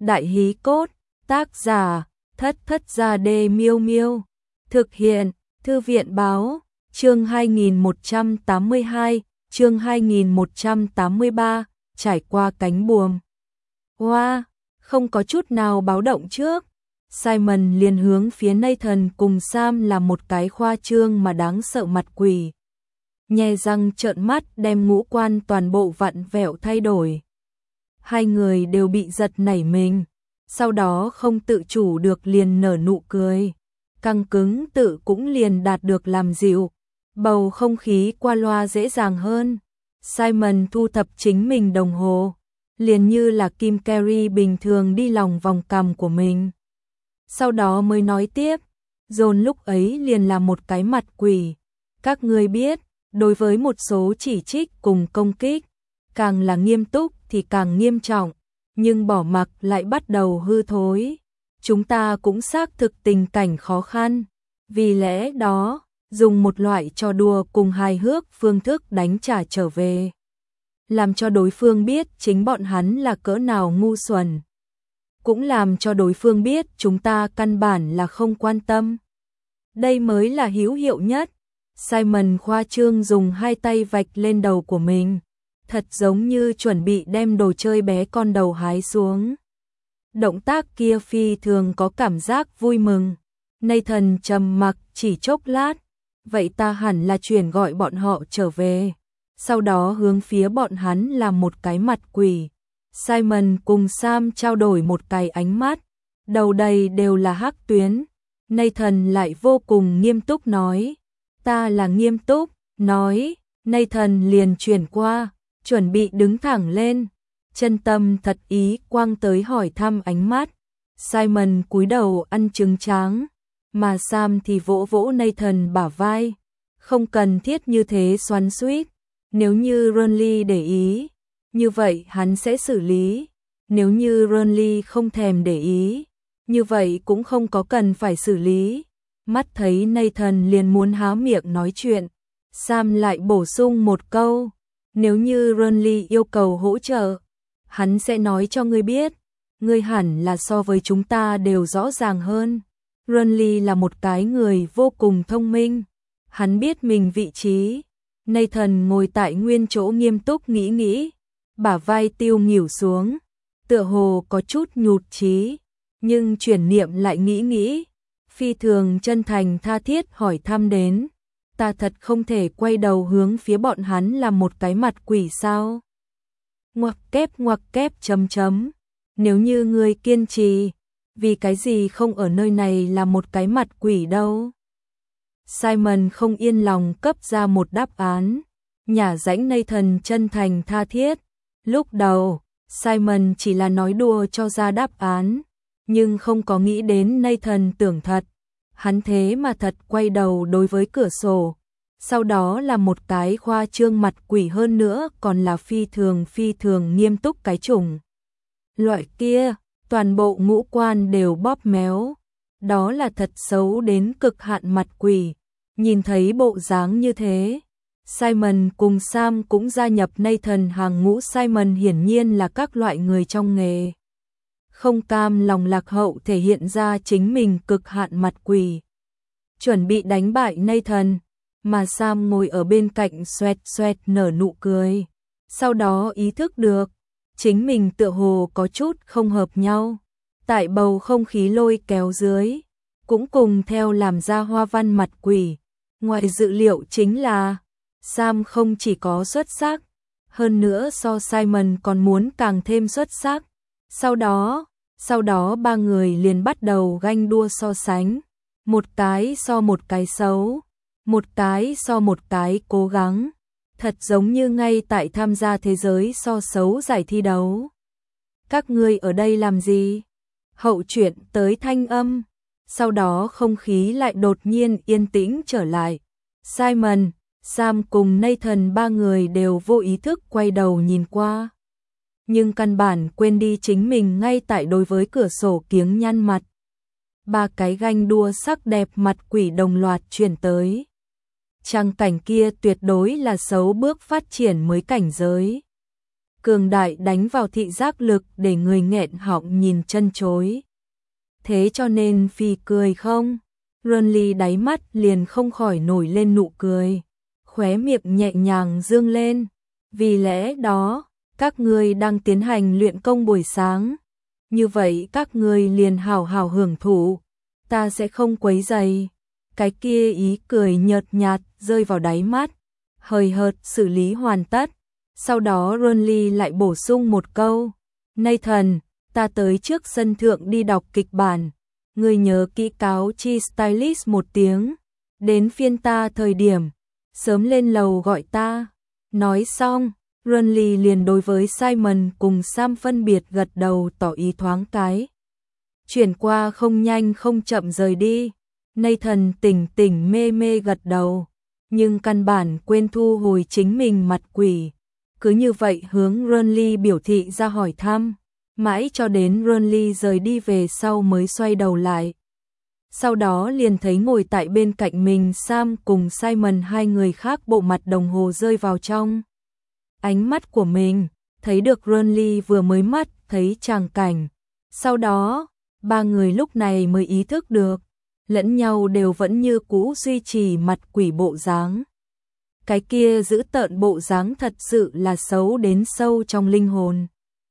Đại hí cốt, tác giả, Thất Thất Gia Đê Miêu Miêu. Thực hiện, Thư viện báo, chương 2182, chương 2183, trải qua cánh buồm. Wow, không có chút nào báo động trước. Simon liền hướng phía Nathan cùng Sam là một cái khoa trương mà đáng sợ mặt quỷ. Nhe răng trợn mắt đem ngũ quan toàn bộ vặn vẹo thay đổi. Hai người đều bị giật nảy mình, sau đó không tự chủ được liền nở nụ cười. Căng cứng tự cũng liền đạt được làm dịu, bầu không khí qua loa dễ dàng hơn. Simon thu thập chính mình đồng hồ, liền như là Kim Carey bình thường đi lòng vòng cằm của mình. Sau đó mới nói tiếp, John lúc ấy liền là một cái mặt quỷ. Các ngươi biết, đối với một số chỉ trích cùng công kích, càng là nghiêm túc thì càng nghiêm trọng, nhưng bỏ mặc lại bắt đầu hư thối. Chúng ta cũng xác thực tình cảnh khó khăn, vì lẽ đó, dùng một loại trò đùa cùng hài hước phương thức đánh trả trở về. Làm cho đối phương biết chính bọn hắn là cỡ nào ngu xuẩn. Cũng làm cho đối phương biết chúng ta căn bản là không quan tâm. Đây mới là hữu hiệu nhất. Simon khoa trương dùng hai tay vạch lên đầu của mình, thật giống như chuẩn bị đem đồ chơi bé con đầu hái xuống. Động tác kia phi thường có cảm giác vui mừng. Nathan trầm mặc chỉ chốc lát, vậy ta hẳn là chuyển gọi bọn họ trở về. Sau đó hướng phía bọn hắn làm một cái mặt quỷ. Simon cùng Sam trao đổi một cái ánh mắt, đầu đầy đều là hắc tuyến. Nathan lại vô cùng nghiêm túc nói, ta là nghiêm túc, nói. Nathan liền chuyển qua, chuẩn bị đứng thẳng lên, chân tâm thật ý quang tới hỏi thăm ánh mắt. Simon cúi đầu ăn trứng tráng, mà Sam thì vỗ vỗ Nathan bả vai, không cần thiết như thế xoắn xuýt. Nếu như Ronly để ý, như vậy hắn sẽ xử lý. Nếu như Ronly không thèm để ý, như vậy cũng không có cần phải xử lý. Mắt thấy Nathan liền muốn há miệng nói chuyện, Sam lại bổ sung một câu, nếu như Ronly yêu cầu hỗ trợ, hắn sẽ nói cho ngươi biết. Ngươi hẳn là so với chúng ta đều rõ ràng hơn. Ronly là một cái người vô cùng thông minh, hắn biết mình vị trí. Nathan ngồi tại nguyên chỗ nghiêm túc nghĩ, bả vai tiêu nghỉu xuống, tựa hồ có chút nhụt chí, nhưng chuyển niệm lại nghĩ, phi thường chân thành tha thiết hỏi thăm đến, ta thật không thể quay đầu hướng phía bọn hắn làm một cái mặt quỷ sao? Ngoặc kép chấm. Nếu như ngươi kiên trì, vì cái gì không ở nơi này là một cái mặt quỷ đâu? Simon không yên lòng cấp ra một đáp án, nhả rãnh Nathan chân thành tha thiết. Lúc đầu, Simon chỉ là nói đùa cho ra đáp án, nhưng không có nghĩ đến Nathan tưởng thật. Hắn thế mà thật quay đầu đối với cửa sổ, sau đó là một cái khoa trương mặt quỷ, hơn nữa còn là phi thường nghiêm túc cái chủng. Loại kia, toàn bộ ngũ quan đều bóp méo, đó là thật xấu đến cực hạn mặt quỷ. Nhìn thấy bộ dáng như thế, Simon cùng Sam cũng gia nhập Nathan hàng ngũ. Simon hiển nhiên là các loại người trong nghề, không cam lòng lạc hậu thể hiện ra chính mình cực hạn mặt quỷ, chuẩn bị đánh bại Nathan, mà Sam ngồi ở bên cạnh xoẹt nở nụ cười, sau đó ý thức được chính mình tựa hồ có chút không hợp nhau, tại bầu không khí lôi kéo dưới, cũng cùng theo làm ra hoa văn mặt quỷ. Ngoài dự liệu chính là, Sam không chỉ có xuất sắc, hơn nữa so Simon còn muốn càng thêm xuất sắc. Sau đó ba người liền bắt đầu ganh đua so sánh, một cái so một cái xấu, một cái so một cái cố gắng, thật giống như ngay tại tham gia thế giới so xấu giải thi đấu. Các ngươi ở đây làm gì? Hậu chuyển tới thanh âm, sau đó không khí lại đột nhiên yên tĩnh trở lại. Simon, Sam cùng Nathan ba người đều vô ý thức quay đầu nhìn qua, nhưng căn bản quên đi chính mình ngay tại đối với cửa sổ kiếng nhăn mặt. Ba cái ganh đua sắc đẹp mặt quỷ đồng loạt chuyển tới. Trang cảnh kia tuyệt đối là xấu bước phát triển mới cảnh giới. cường đại đánh vào thị giác lực để người nghẹn họng nhìn chân chối. Thế cho nên phì cười không? Renly đáy mắt liền không khỏi nổi lên nụ cười, khóe miệng nhẹ nhàng dương lên. Vì lẽ đó, các ngươi đang tiến hành luyện công buổi sáng. Như vậy các ngươi liền hào hào hưởng thụ, ta sẽ không quấy rầy. Cái kia ý cười nhợt nhạt rơi vào đáy mắt, hời hợt xử lý hoàn tất. Sau đó Renly lại bổ sung một câu, Nathan, ta tới trước sân thượng đi đọc kịch bản. Ngươi nhớ kỹ cáo chi stylist một tiếng, đến phiên ta thời điểm, sớm lên lầu gọi ta. Nói xong, Renly liền đối với Simon cùng Sam phân biệt gật đầu tỏ ý thoáng cái. Chuyển qua không nhanh không chậm rời đi. Nathan tỉnh tỉnh mê mê gật đầu, nhưng căn bản quên thu hồi chính mình mặt quỷ. Cứ như vậy hướng Renly biểu thị ra hỏi thăm, mãi cho đến Renly rời đi về sau mới xoay đầu lại. Sau đó liền thấy ngồi tại bên cạnh mình Sam cùng Simon, hai người khác bộ mặt đồng hồ rơi vào trong ánh mắt của mình, thấy được Renly vừa mới mắt thấy tràng cảnh. Sau đó, ba người lúc này mới ý thức được, lẫn nhau đều vẫn như cũ duy trì mặt quỷ bộ dáng. Cái kia giữ tợn bộ dáng thật sự là xấu đến sâu trong linh hồn.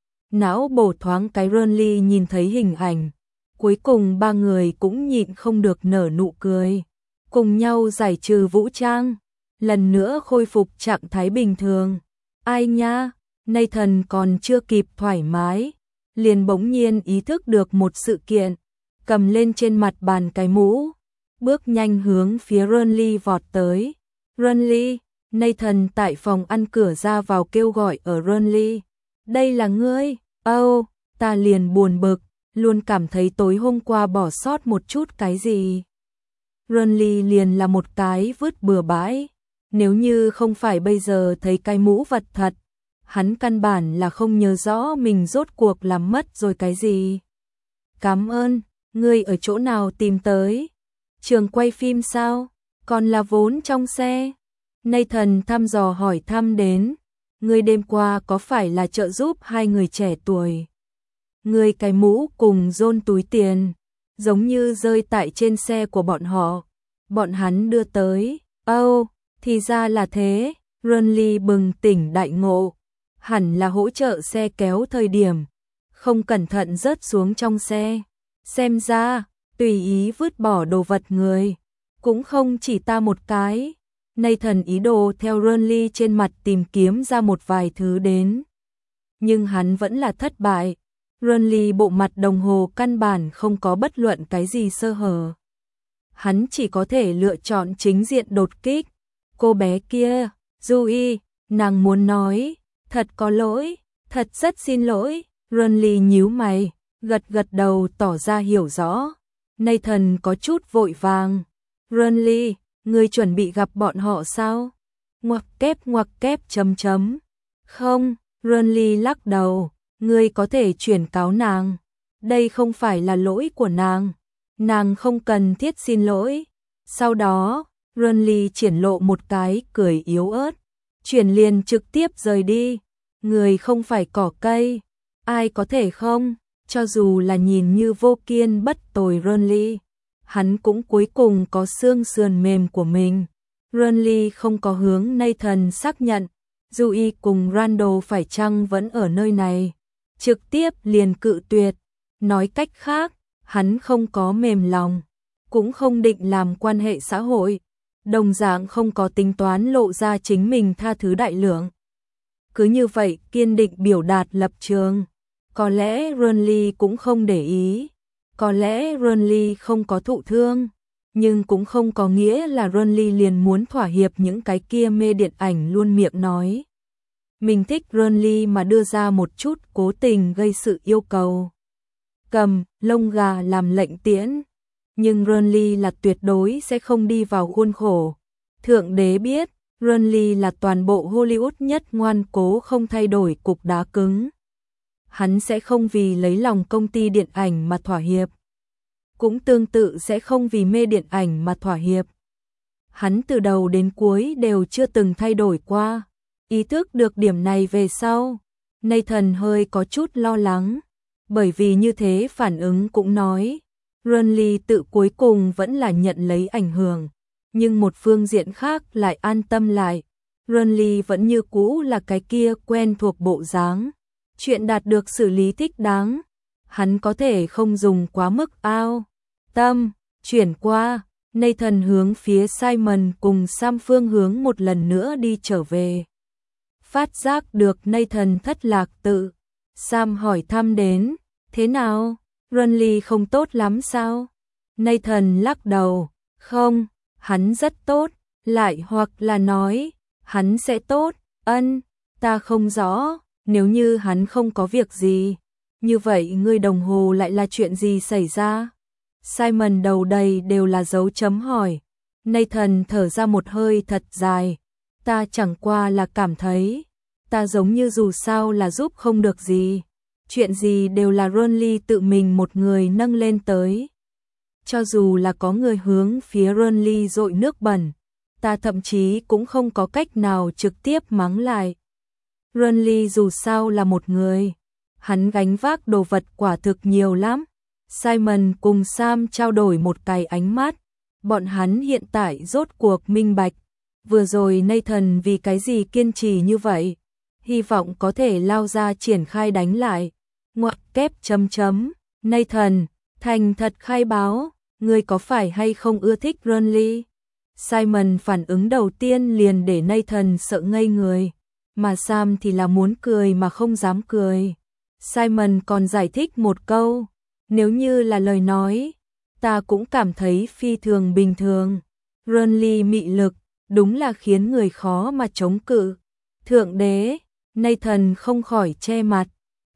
Não bổ thoáng cái Renly nhìn thấy hình ảnh, cuối cùng ba người cũng nhịn không được nở nụ cười, cùng nhau giải trừ vũ trang, lần nữa khôi phục trạng thái bình thường. Ai nha, Nathan còn chưa kịp thoải mái, liền bỗng nhiên ý thức được một sự kiện, cầm lên trên mặt bàn cái mũ, bước nhanh hướng phía Renly vọt tới. Renly, Nathan tại phòng ăn cửa ra vào kêu gọi ở Renly. Đây là ngươi? Ta liền buồn bực, luôn cảm thấy tối hôm qua bỏ sót một chút cái gì. Renly liền là một cái vứt bừa bãi. Nếu như không phải bây giờ thấy cái mũ vật thật, hắn căn bản là không nhớ rõ mình rốt cuộc làm mất rồi cái gì. Cảm ơn, ngươi ở chỗ nào tìm tới? Trường quay phim sao? Còn là vốn trong xe? Nathan thăm dò hỏi thăm đến. Ngươi đêm qua có phải là trợ giúp hai người trẻ tuổi? Ngươi cái mũ cùng John túi tiền, giống như rơi tại trên xe của bọn họ. Bọn hắn đưa tới. Thì ra là thế. Renly bừng tỉnh đại ngộ. Hẳn là hỗ trợ xe kéo thời điểm, không cẩn thận rớt xuống trong xe. Xem ra, tùy ý vứt bỏ đồ vật người, cũng không chỉ ta một cái. Nathan ý đồ theo Renly trên mặt tìm kiếm ra một vài thứ đến. Nhưng hắn vẫn là thất bại. Renly bộ mặt đồng hồ căn bản không có bất luận cái gì sơ hở. Hắn chỉ có thể lựa chọn chính diện đột kích. Cô bé kia, Yui, nàng muốn nói, thật có lỗi, thật rất xin lỗi. Renly nhíu mày, gật đầu tỏ ra hiểu rõ. Nathan có chút vội vàng. Renly, ngươi chuẩn bị gặp bọn họ sao? Ngoặc kép chấm. Không, Renly lắc đầu, ngươi có thể chuyển cáo nàng. Đây không phải là lỗi của nàng. Nàng không cần thiết xin lỗi. Sau đó, Renly triển lộ một cái cười yếu ớt, chuyển liền trực tiếp rời đi. Người không phải cỏ cây, ai có thể không? Cho dù là nhìn như vô kiên bất tồi Renly, hắn cũng cuối cùng có xương sườn mềm của mình. Renly không có hướng Nathan xác nhận Yui cùng Randall phải chăng vẫn ở nơi này, trực tiếp liền cự tuyệt. Nói cách khác, hắn không có mềm lòng, cũng không định làm quan hệ xã hội, đồng dạng không có tính toán lộ ra chính mình tha thứ đại lượng. Cứ như vậy kiên định biểu đạt lập trường. Có lẽ Renly cũng không để ý, có lẽ Renly không có thụ thương, nhưng cũng không có nghĩa là Renly liền muốn thỏa hiệp những cái kia mê điện ảnh luôn miệng nói mình thích Renly mà đưa ra một chút cố tình gây sự yêu cầu. Cầm lông gà làm lệnh tiễn, nhưng Renly là tuyệt đối sẽ không đi vào khuôn khổ. Thượng đế biết, Renly là toàn bộ Hollywood nhất ngoan cố không thay đổi cục đá cứng. Hắn sẽ không vì lấy lòng công ty điện ảnh mà thỏa hiệp, cũng tương tự sẽ không vì mê điện ảnh mà thỏa hiệp. Hắn từ đầu đến cuối đều chưa từng thay đổi qua. Ý thức được điểm này về sau, Nathan hơi có chút lo lắng, bởi vì như thế phản ứng cũng nói, Renly tự cuối cùng vẫn là nhận lấy ảnh hưởng, nhưng một phương diện khác lại an tâm lại. Renly vẫn như cũ là cái kia quen thuộc bộ dáng, chuyện đạt được xử lý thích đáng, hắn có thể không dùng quá mức ao. Tâm, chuyển qua, Nathan hướng phía Simon cùng Sam phương hướng một lần nữa đi trở về. Phát giác được Nathan thất lạc tự, Sam hỏi thăm đến, thế nào, Renly không tốt lắm sao? Nathan lắc đầu, không, hắn rất tốt, lại hoặc là nói, hắn sẽ tốt, ta không rõ, nếu như hắn không có việc gì, như vậy ngươi đồng hồ lại là chuyện gì xảy ra? Simon đầu đầy đều là dấu chấm hỏi. Nathan thở ra một hơi thật dài, ta chẳng qua là cảm thấy, ta giống như dù sao là giúp không được gì, chuyện gì đều là Renly tự mình một người nâng lên tới. Cho dù là có người hướng phía Renly dội nước bẩn, ta thậm chí cũng không có cách nào trực tiếp mắng lại. Renly dù sao là một người, hắn gánh vác đồ vật quả thực nhiều lắm. Simon cùng Sam trao đổi một cái ánh mắt, bọn hắn hiện tại rốt cuộc minh bạch, vừa rồi Nathan vì cái gì kiên trì như vậy, hy vọng có thể lao ra triển khai đánh lại. Ngoặc kép chấm chấm, Nathan, thành thật khai báo, ngươi có phải hay không ưa thích Renly? Simon phản ứng đầu tiên liền để Nathan sợ ngây người, mà Sam thì là muốn cười mà không dám cười. Simon còn giải thích một câu, nếu như là lời nói, ta cũng cảm thấy phi thường bình thường. Renly mị lực, đúng là khiến người khó mà chống cự. Thượng đế, Nathan không khỏi che mặt.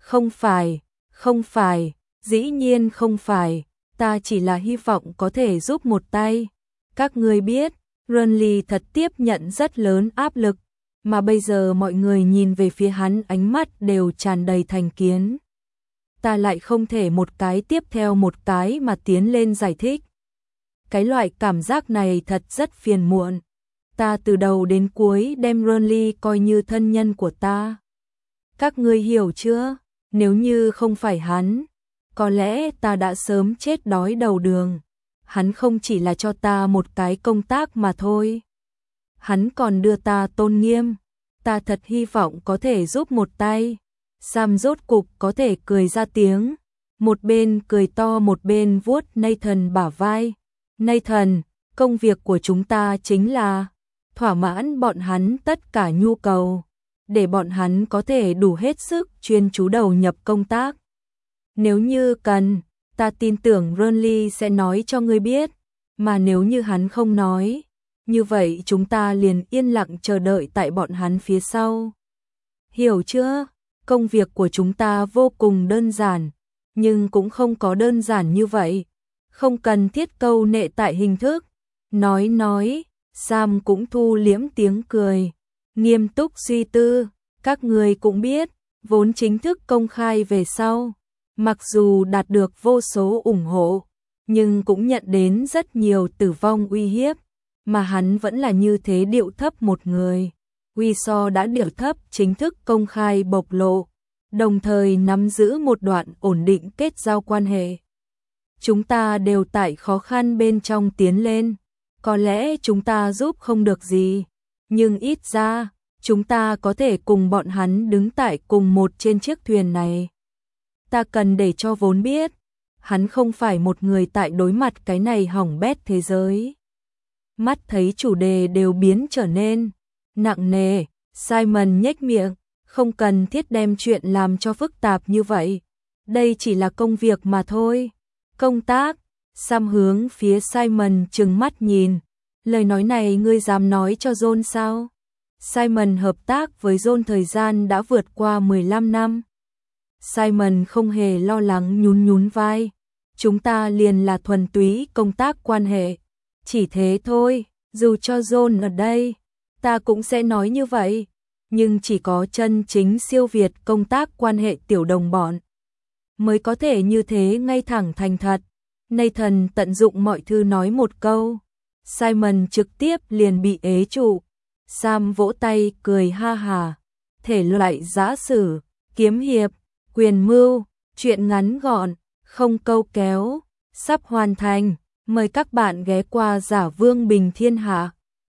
Không phải, dĩ nhiên không phải, ta chỉ là hy vọng có thể giúp một tay. Các ngươi biết, Renly thật tiếp nhận rất lớn áp lực, mà bây giờ mọi người nhìn về phía hắn ánh mắt đều tràn đầy thành kiến. Ta lại không thể một cái tiếp theo một cái mà tiến lên giải thích. Cái loại cảm giác này thật rất phiền muộn. Ta từ đầu đến cuối đem Renly coi như thân nhân của ta. Các ngươi hiểu chưa? Nếu như không phải hắn, có lẽ ta đã sớm chết đói đầu đường. Hắn không chỉ là cho ta một cái công tác mà thôi. Hắn còn đưa ta tôn nghiêm. Ta thật hy vọng có thể giúp một tay. Sam rốt cục có thể cười ra tiếng. Một bên cười to một bên vuốt Nathan bả vai. Nathan, công việc của chúng ta chính là thỏa mãn bọn hắn tất cả nhu cầu, để bọn hắn có thể đủ hết sức chuyên chú đầu nhập công tác. Nếu như cần, ta tin tưởng Renly sẽ nói cho ngươi biết, mà nếu như hắn không nói, như vậy chúng ta liền yên lặng chờ đợi tại bọn hắn phía sau. Hiểu chưa? Công việc của chúng ta vô cùng đơn giản, nhưng cũng không có đơn giản như vậy. Không cần thiết câu nệ tại hình thức. Nói, Sam cũng thu liễm tiếng cười. Nghiêm túc suy tư, các người cũng biết, vốn chính thức công khai về sau. Mặc dù đạt được vô số ủng hộ, nhưng cũng nhận đến rất nhiều tử vong uy hiếp. Mà hắn vẫn là như thế điệu thấp một người. Wiso đã điệu thấp chính thức công khai bộc lộ, đồng thời nắm giữ một đoạn ổn định kết giao quan hệ. Chúng ta đều tại khó khăn bên trong tiến lên, có lẽ chúng ta giúp không được gì, nhưng ít ra, chúng ta có thể cùng bọn hắn đứng tại cùng một trên chiếc thuyền này. Ta cần để cho vốn biết, hắn không phải một người tại đối mặt cái này hỏng bét thế giới. Mắt thấy chủ đề đều biến trở nên nặng nề, Simon nhếch miệng, không cần thiết đem chuyện làm cho phức tạp như vậy. Đây chỉ là công việc mà thôi. Công tác, Sam hướng phía Simon trừng mắt nhìn. Lời nói này ngươi dám nói cho John sao? Simon hợp tác với John thời gian đã vượt qua 15 năm. Simon không hề lo lắng nhún vai. Chúng ta liền là thuần túy công tác quan hệ. Chỉ thế thôi, dù cho John ở đây, ta cũng sẽ nói như vậy. Nhưng chỉ có chân chính siêu việt công tác quan hệ tiểu đồng bọn mới có thể như thế ngay thẳng thành thật. Nathan tận dụng mọi thứ nói một câu. Simon trực tiếp liền bị ế trụ. Sam vỗ tay cười ha hà. Thể loại giã sử, kiếm hiệp, quyền mưu, truyện ngắn gọn, không câu kéo, sắp hoàn thành. Mời các bạn ghé qua Giả Vương Bình Thiên Hạ.